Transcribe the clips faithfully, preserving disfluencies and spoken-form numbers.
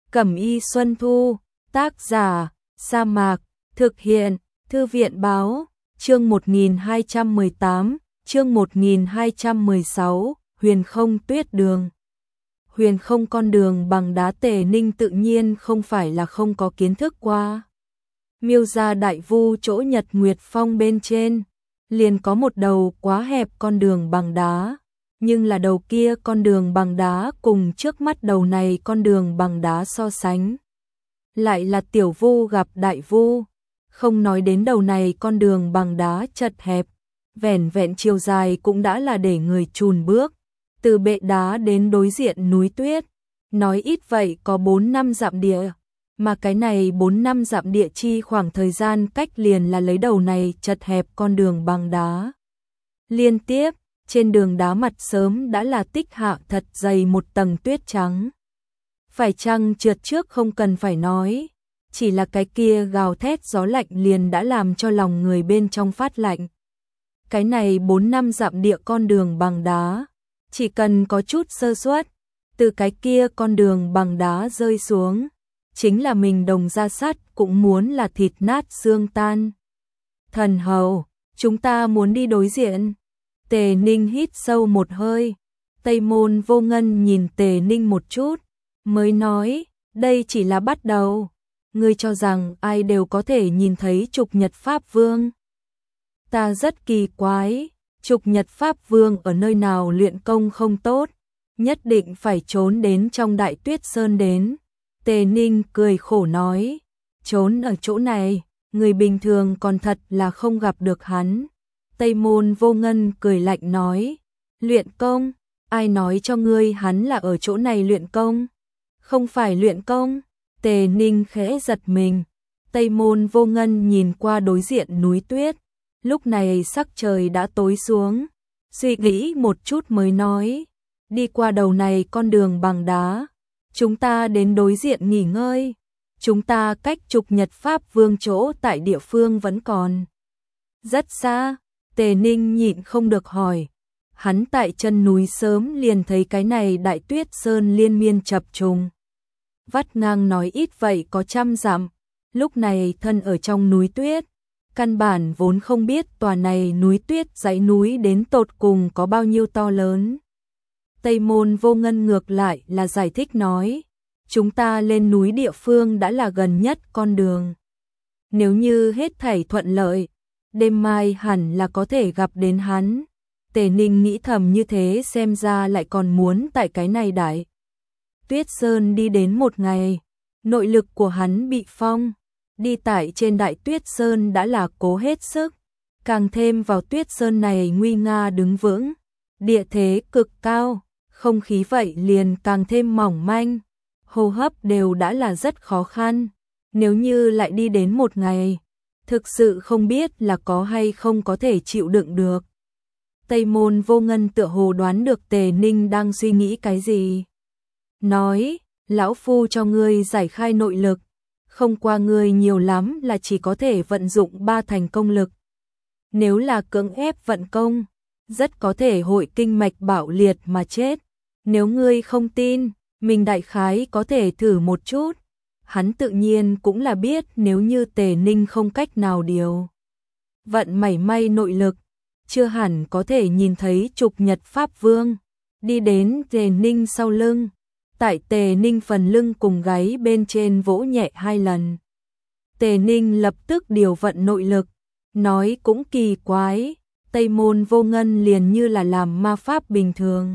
Cẩm y Xuân Thu, tác giả, Sa Mạc, thực hiện, Thư viện báo, chương một nghìn hai trăm mười tám, chương một nghìn hai trăm mười sáu, huyền không tuyết đường. Huyền không con đường bằng đá Tề Ninh tự nhiên không phải là không có kiến thức qua. Miêu gia đại vu chỗ Nhật Nguyệt Phong bên trên, liền có một đầu quá hẹp con đường bằng đá, nhưng là đầu kia con đường bằng đá cùng trước mắt đầu này con đường bằng đá so sánh. Lại là tiểu vu gặp đại vu, không nói đến đầu này con đường bằng đá chật hẹp, vẻn vẹn chiều dài cũng đã là để người chùn bước, từ bệ đá đến đối diện núi tuyết, nói ít vậy có bốn năm dặm địa, mà cái này bốn năm dặm địa chi khoảng thời gian cách liền là lấy đầu này chật hẹp con đường bằng đá. Liên tiếp, trên đường đá mặt sớm đã là tích hạ thật dày một tầng tuyết trắng. Phải chăng trượt trước không cần phải nói, chỉ là cái kia gào thét gió lạnh liền đã làm cho lòng người bên trong phát lạnh. Cái này bốn năm dặm địa con đường bằng đá, chỉ cần có chút sơ suất, từ cái kia con đường bằng đá rơi xuống, chính là mình đồng ra sắt cũng muốn là thịt nát xương tan. Thần hầu, chúng ta muốn đi đối diện. Tề Ninh hít sâu một hơi, Tây Môn Vô Ngân nhìn Tề Ninh một chút, mới nói, đây chỉ là bắt đầu. Ngươi cho rằng ai đều có thể nhìn thấy Trục Nhật Pháp Vương. Ta rất kỳ quái, Trục Nhật Pháp Vương ở nơi nào luyện công không tốt, nhất định phải trốn đến trong Đại Tuyết Sơn đến. Tề Ninh cười khổ nói, trốn ở chỗ này, người bình thường còn thật là không gặp được hắn. Tây Môn Vô Ngân cười lạnh nói, luyện công, ai nói cho ngươi hắn là ở chỗ này luyện công? Không phải luyện công. Tề Ninh khẽ giật mình, Tây Môn Vô Ngân nhìn qua đối diện núi tuyết, lúc này sắc trời đã tối xuống, suy nghĩ một chút mới nói, đi qua đầu này con đường bằng đá, chúng ta đến đối diện nghỉ ngơi, chúng ta cách Trục Nhật Pháp Vương chỗ tại địa phương vẫn còn rất xa. Tề Ninh nhịn không được hỏi, hắn tại chân núi sớm liền thấy cái này Đại Tuyết Sơn liên miên chập trùng, vắt ngang nói ít vậy có trăm dặm, lúc này thân ở trong núi tuyết, căn bản vốn không biết tòa này núi tuyết dãy núi đến tột cùng có bao nhiêu to lớn. Tây Môn Vô Ngân ngược lại là giải thích nói, chúng ta lên núi địa phương đã là gần nhất con đường. Nếu như hết thảy thuận lợi, đêm mai hẳn là có thể gặp đến hắn. Tề Ninh nghĩ thầm như thế xem ra lại còn muốn tại cái này Đại Tuyết Sơn đi đến một ngày, nội lực của hắn bị phong, đi tại trên Đại Tuyết Sơn đã là cố hết sức, càng thêm vào Tuyết Sơn này nguy nga đứng vững, địa thế cực cao, không khí vậy liền càng thêm mỏng manh, hô hấp đều đã là rất khó khăn, nếu như lại đi đến một ngày, thực sự không biết là có hay không có thể chịu đựng được. Tây Môn Vô Ngân tựa hồ đoán được Tề Ninh đang suy nghĩ cái gì. Nói, lão phu cho ngươi giải khai nội lực, không qua ngươi nhiều lắm là chỉ có thể vận dụng ba thành công lực. Nếu là cưỡng ép vận công, rất có thể hội kinh mạch bạo liệt mà chết. Nếu ngươi không tin, mình đại khái có thể thử một chút. Hắn tự nhiên cũng là biết nếu như Tề Ninh không cách nào điều vận mảy may nội lực, chưa hẳn có thể nhìn thấy Trục Nhật Pháp Vương đi đến Tề Ninh sau lưng, tại Tề Ninh phần lưng cùng gáy bên trên vỗ nhẹ hai lần. Tề Ninh lập tức điều vận nội lực, nói cũng kỳ quái, Tây Môn Vô Ngân liền như là làm ma pháp bình thường.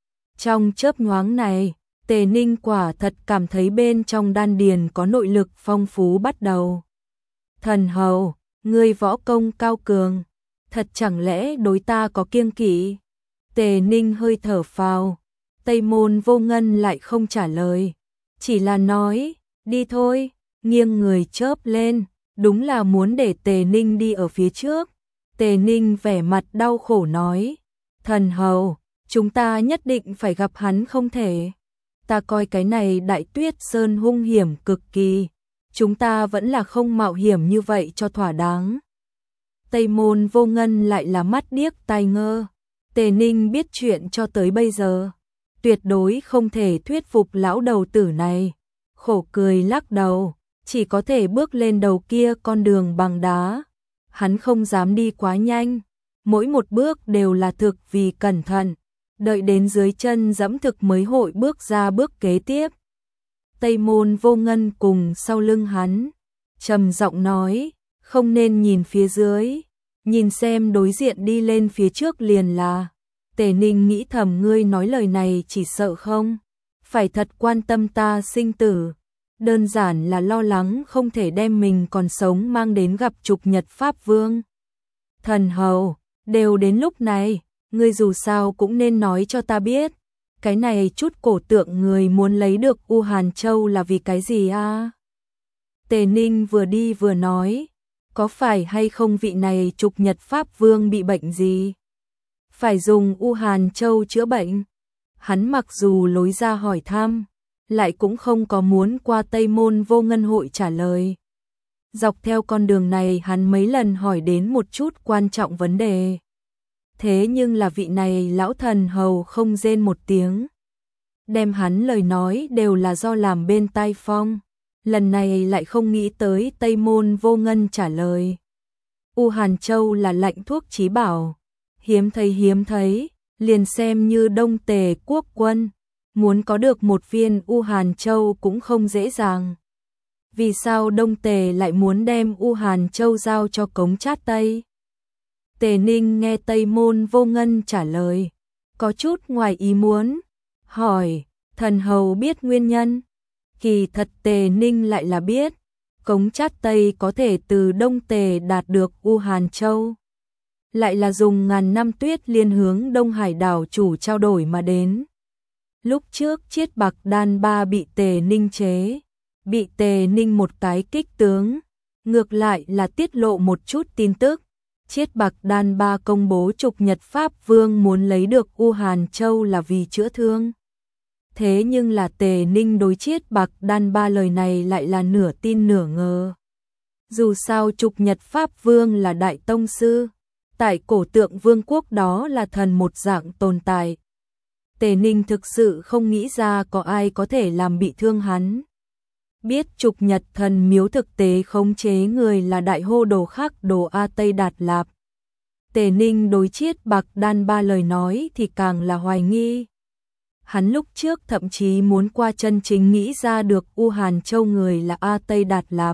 Trong chớp nhoáng này, Tề Ninh quả thật cảm thấy bên trong đan điền có nội lực phong phú bắt đầu. Thần hầu, ngươi võ công cao cường, thật chẳng lẽ đối ta có kiêng kỵ? Tề Ninh hơi thở phào, Tây Môn Vô Ngân lại không trả lời, chỉ là nói, đi thôi, nghiêng người chớp lên, đúng là muốn để Tề Ninh đi ở phía trước. Tề Ninh vẻ mặt đau khổ nói, thần hầu, chúng ta nhất định phải gặp hắn không thể. Ta coi cái này Đại Tuyết Sơn hung hiểm cực kỳ, chúng ta vẫn là không mạo hiểm như vậy cho thỏa đáng. Tây Môn Vô Ngân lại là mắt điếc tai ngơ, Tề Ninh biết chuyện cho tới bây giờ, tuyệt đối không thể thuyết phục lão đầu tử này, khổ cười lắc đầu, chỉ có thể bước lên đầu kia con đường bằng đá. Hắn không dám đi quá nhanh, mỗi một bước đều là thực vì cẩn thận, đợi đến dưới chân dẫm thực mới hội bước ra bước kế tiếp. Tây Môn Vô Ngân cùng sau lưng hắn, trầm giọng nói, không nên nhìn phía dưới, nhìn xem đối diện đi lên phía trước liền là. Tề Ninh nghĩ thầm, ngươi nói lời này chỉ sợ không phải thật quan tâm ta sinh tử, đơn giản là lo lắng không thể đem mình còn sống mang đến gặp Trục Nhật Pháp Vương. Thần hầu, đều đến lúc này, ngươi dù sao cũng nên nói cho ta biết, cái này chút cổ tượng người muốn lấy được U Hàn Châu là vì cái gì a? À? Tề Ninh vừa đi vừa nói, có phải hay không vị này Trục Nhật Pháp Vương bị bệnh gì? Phải dùng U Hàn Châu chữa bệnh? Hắn mặc dù lối ra hỏi thăm, lại cũng không có muốn qua Tây Môn Vô Ngân hội trả lời. Dọc theo con đường này hắn mấy lần hỏi đến một chút quan trọng vấn đề. Thế nhưng là vị này lão thần hầu không rên một tiếng. Đem hắn lời nói đều là do làm bên tai phong. Lần này lại không nghĩ tới Tây Môn Vô Ngân trả lời. U Hàn Châu là lạnh thuốc chí bảo. Hiếm thấy hiếm thấy, liền xem như Đông Tề quốc quân. Muốn có được một viên U Hàn Châu cũng không dễ dàng. Vì sao Đông Tề lại muốn đem U Hàn Châu giao cho Cống Chát Tây? Tề Ninh nghe Tây Môn Vô Ngân trả lời, có chút ngoài ý muốn, hỏi, thần hầu biết nguyên nhân? Kỳ thật Tề Ninh lại là biết, Cống Chát Tây có thể từ Đông Tề đạt được U Hàn Châu. Lại là dùng ngàn năm tuyết liên hướng Đông Hải đảo chủ trao đổi mà đến. Lúc trước Chiết Bạc Đan Ba bị Tề Ninh chế, bị Tề Ninh một cái kích tướng, ngược lại là tiết lộ một chút tin tức. Chiết Bạc Đan Ba công bố Trục Nhật Pháp Vương muốn lấy được U Hàn Châu là vì chữa thương. Thế nhưng là Tề Ninh đối Chiết Bạc Đan Ba lời này lại là nửa tin nửa ngờ. Dù sao Trục Nhật Pháp Vương là đại tông sư, tại cổ tượng vương quốc đó là thần một dạng tồn tại. Tề Ninh thực sự không nghĩ ra có ai có thể làm bị thương hắn. Biết Trục Nhật thần miếu thực tế khống chế người là đại hô đồ khác đồ A Tây Đạt Lạp. Tề Ninh đối Chiết Bạc Đan Ba lời nói thì càng là hoài nghi. Hắn lúc trước thậm chí muốn qua chân chính nghĩ ra được U Hàn Châu người là A Tây Đạt Lạp.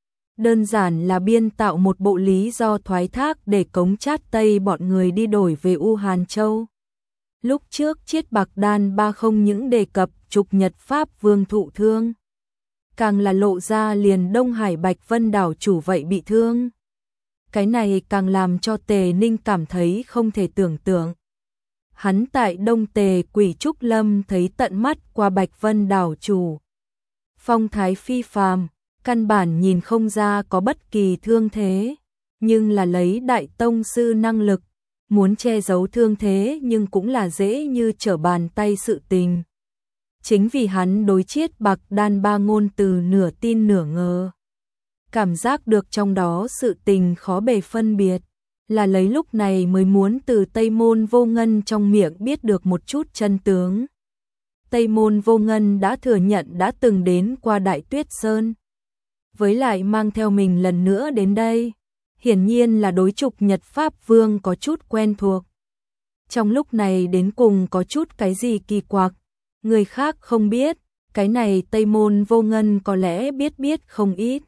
Đơn giản là biên tạo một bộ lý do thoái thác để Cống Chát Tây bọn người đi đổi về U Hàn Châu. Lúc trước Chiết Bạc Đan Ba không những đề cập Trục Nhật Pháp Vương thụ thương, càng là lộ ra liền Đông Hải Bạch Vân đảo chủ vậy bị thương. Cái này càng làm cho Tề Ninh cảm thấy không thể tưởng tượng. Hắn tại Đông Tề Quỷ Trúc Lâm thấy tận mắt qua Bạch Vân đảo chủ. Phong thái phi phàm, căn bản nhìn không ra có bất kỳ thương thế, nhưng là lấy đại tông sư năng lực, muốn che giấu thương thế nhưng cũng là dễ như trở bàn tay sự tình. Chính vì hắn đối Chiết Bạc Đan Ba ngôn từ nửa tin nửa ngờ. Cảm giác được trong đó sự tình khó bề phân biệt, là lấy lúc này mới muốn từ Tây Môn Vô Ngân trong miệng biết được một chút chân tướng. Tây Môn Vô Ngân đã thừa nhận đã từng đến qua Đại Tuyết Sơn, với lại mang theo mình lần nữa đến đây, hiển nhiên là đối Trục Nhật Pháp Vương có chút quen thuộc. Trong lúc này đến cùng có chút cái gì kỳ quặc, người khác không biết, cái này Tây Môn Vô Ngân có lẽ biết biết không ít.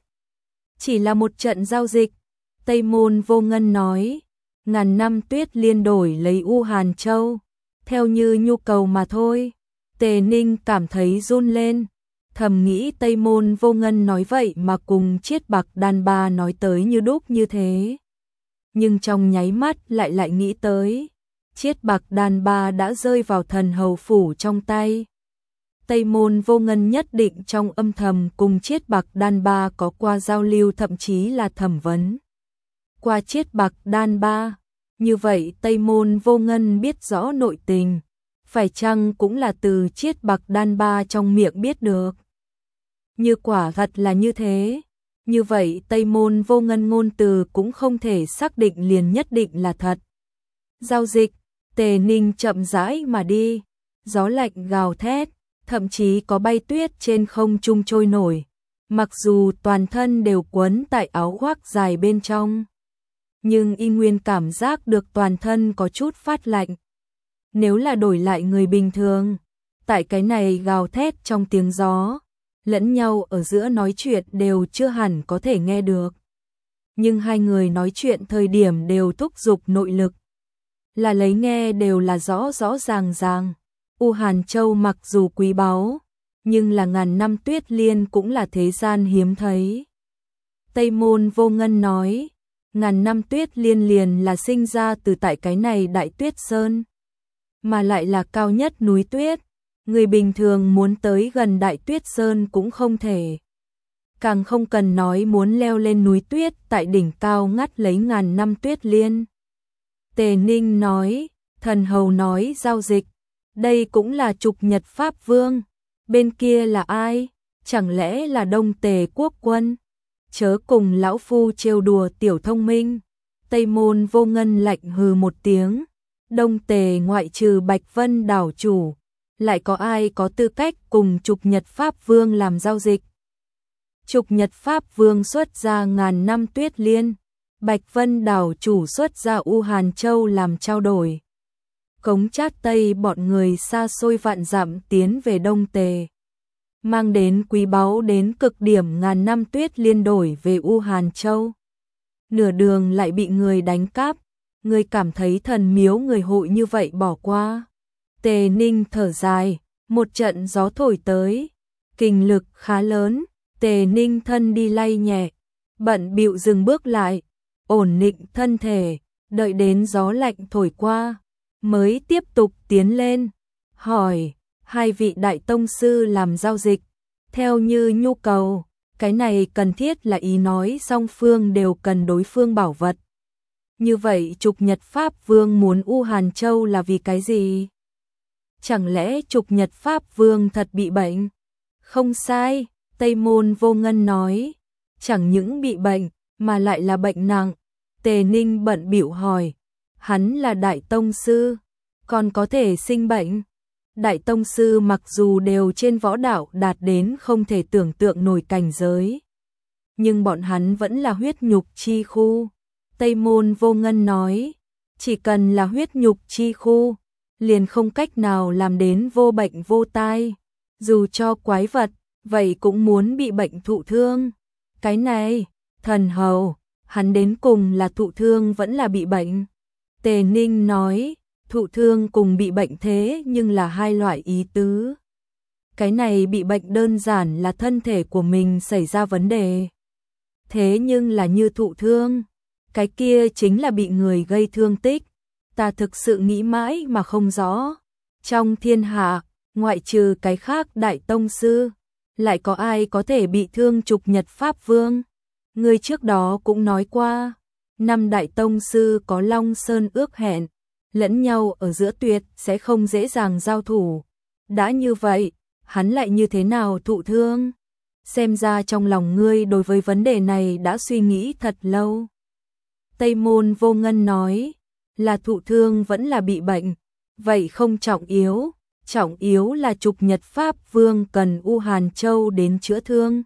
Chỉ là một trận giao dịch, Tây Môn Vô Ngân nói, ngàn năm tuyết liên đổi lấy U Hàn Châu, theo như nhu cầu mà thôi. Tề Ninh cảm thấy run lên, thầm nghĩ Tây Môn Vô Ngân nói vậy mà cùng Chiết Bạc Đan Ba nói tới như đúc như thế. Nhưng trong nháy mắt lại lại nghĩ tới, Chiết Bạc Đan Ba đã rơi vào thần hầu phủ trong tay. Tây Môn Vô Ngân nhất định trong âm thầm cùng Chiết Bạc Đan Ba có qua giao lưu, thậm chí là thẩm vấn qua Chiết Bạc Đan Ba. Như vậy Tây Môn Vô Ngân biết rõ nội tình, phải chăng cũng là từ Chiết Bạc Đan Ba trong miệng biết được. Như quả thật là như thế, như vậy Tây Môn Vô Ngân ngôn từ cũng không thể xác định liền nhất định là thật. Giao dịch, Tề Ninh chậm rãi mà đi, gió lạnh gào thét, thậm chí có bay tuyết trên không trung trôi nổi, mặc dù toàn thân đều quấn tại áo khoác dài bên trong. Nhưng y nguyên cảm giác được toàn thân có chút phát lạnh. Nếu là đổi lại người bình thường, tại cái này gào thét trong tiếng gió, lẫn nhau ở giữa nói chuyện đều chưa hẳn có thể nghe được. Nhưng hai người nói chuyện thời điểm đều thúc giục nội lực, là lấy nghe đều là rõ rõ ràng ràng. U Hàn Châu mặc dù quý báu, nhưng là ngàn năm tuyết liên cũng là thế gian hiếm thấy. Tây Môn Vô Ngân nói, ngàn năm tuyết liên liền là sinh ra từ tại cái này Đại Tuyết Sơn, mà lại là cao nhất núi tuyết, người bình thường muốn tới gần Đại Tuyết Sơn cũng không thể. Càng không cần nói muốn leo lên núi tuyết tại đỉnh cao ngắt lấy ngàn năm tuyết liên. Tề Ninh nói, thần hầu nói giao dịch, đây cũng là Trục Nhật Pháp Vương, bên kia là ai? Chẳng lẽ là Đông Tề quốc quân? Chớ cùng lão phu trêu đùa tiểu thông minh. Tây Môn Vô Ngân lạnh hừ một tiếng, Đông Tề ngoại trừ Bạch Vân đảo chủ, lại có ai có tư cách cùng Trục Nhật Pháp Vương làm giao dịch? Trục Nhật Pháp Vương xuất ra ngàn năm tuyết liên, Bạch Vân đảo chủ xuất ra U Hàn Châu làm trao đổi. Cống Chát Tây bọn người xa xôi vạn dặm tiến về Đông Tề, mang đến quý báu đến cực điểm ngàn năm tuyết liên đổi về U Hàn Châu. Nửa đường lại bị người đánh cắp, người cảm thấy thần miếu người hội như vậy bỏ qua. Tề Ninh thở dài, một trận gió thổi tới, kình lực khá lớn, Tề Ninh thân đi lay nhẹ, bận bịu dừng bước lại, ổn định thân thể, đợi đến gió lạnh thổi qua, mới tiếp tục tiến lên, hỏi, hai vị đại tông sư làm giao dịch, theo như nhu cầu, cái này cần thiết là ý nói song phương đều cần đối phương bảo vật. Như vậy Trục Nhật Pháp Vương muốn U Hàn Châu là vì cái gì? Chẳng lẽ Trục Nhật Pháp Vương thật bị bệnh? Không sai, Tây Môn Vô Ngân nói, chẳng những bị bệnh, mà lại là bệnh nặng. Tề Ninh bận bịu hỏi, hắn là đại tông sư, còn có thể sinh bệnh? Đại tông sư mặc dù đều trên võ đạo đạt đến không thể tưởng tượng nổi cảnh giới, nhưng bọn hắn vẫn là huyết nhục chi khu. Tây Môn Vô Ngân nói, chỉ cần là huyết nhục chi khu, liền không cách nào làm đến vô bệnh vô tai. Dù cho quái vật, vậy cũng muốn bị bệnh thụ thương. Cái này, thần hầu, hắn đến cùng là thụ thương vẫn là bị bệnh? Tề Ninh nói, thụ thương cùng bị bệnh thế nhưng là hai loại ý tứ. Cái này bị bệnh đơn giản là thân thể của mình xảy ra vấn đề. Thế nhưng là như thụ thương, cái kia chính là bị người gây thương tích. Ta thực sự nghĩ mãi mà không rõ. Trong thiên hạ, ngoại trừ cái khác đại tông sư, lại có ai có thể bị thương Trục Nhật Pháp Vương? Người trước đó cũng nói qua, năm đại tông sư có Long Sơn ước hẹn, lẫn nhau ở giữa tuyệt sẽ không dễ dàng giao thủ. Đã như vậy, hắn lại như thế nào thụ thương? Xem ra trong lòng ngươi đối với vấn đề này đã suy nghĩ thật lâu. Tây Môn Vô Ngân nói, là thụ thương vẫn là bị bệnh, vậy không trọng yếu, trọng yếu là Trục Nhật Pháp Vương cần U Hàn Châu đến chữa thương.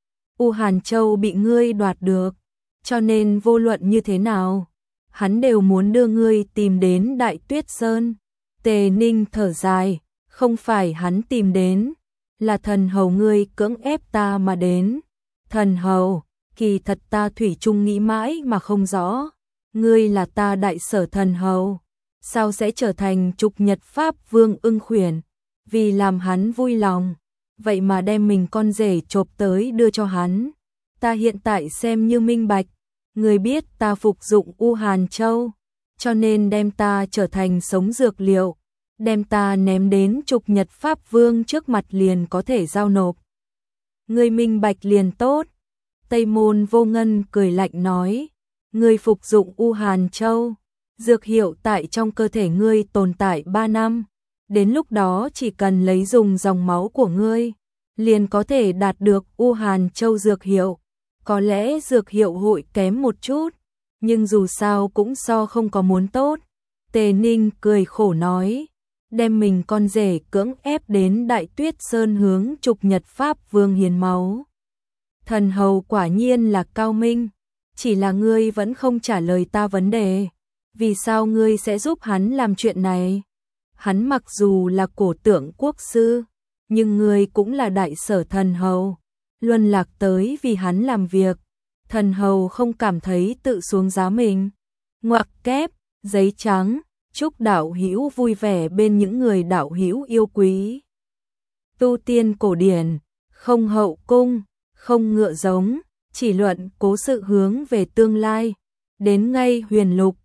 U Hàn Châu bị ngươi đoạt được, cho nên vô luận như thế nào, hắn đều muốn đưa ngươi tìm đến Đại Tuyết Sơn. Tề Ninh thở dài, không phải hắn tìm đến, là thần hầu ngươi cưỡng ép ta mà đến. Thần hầu, kỳ thật ta thủy chung nghĩ mãi mà không rõ, ngươi là ta đại sở thần hầu, sao sẽ trở thành Trục Nhật Pháp Vương ưng khuyển? Vì làm hắn vui lòng, vậy mà đem mình con rể chộp tới đưa cho hắn. Ta hiện tại xem như minh bạch, người biết ta phục dụng U Hàn Châu, cho nên đem ta trở thành sống dược liệu, đem ta ném đến Trục Nhật Pháp Vương trước mặt liền có thể giao nộp. Người minh bạch liền tốt. Tây Môn Vô Ngân cười lạnh nói, người phục dụng U Hàn Châu, dược hiệu tại trong cơ thể ngươi tồn tại ba năm, đến lúc đó chỉ cần lấy dùng dòng máu của ngươi, liền có thể đạt được U Hàn Châu dược hiệu. Có lẽ dược hiệu hội kém một chút, nhưng dù sao cũng so không có muốn tốt. Tề Ninh cười khổ nói, đem mình con rể cưỡng ép đến Đại Tuyết Sơn hướng trục Nhật Pháp Vương hiến máu. Thần hầu quả nhiên là cao minh, chỉ là ngươi vẫn không trả lời ta vấn đề. Vì sao ngươi sẽ giúp hắn làm chuyện này? Hắn mặc dù là cổ tượng quốc sư, nhưng ngươi cũng là đại sở thần hầu, luân lạc tới vì hắn làm việc. Thần hầu không cảm thấy tự xuống giá mình. Ngoặc kép, giấy trắng, chúc đạo hữu vui vẻ bên những người đạo hữu yêu quý. Tu tiên cổ điển, không hậu cung, không ngựa giống, chỉ luận cố sự hướng về tương lai. Đến ngay huyền lục,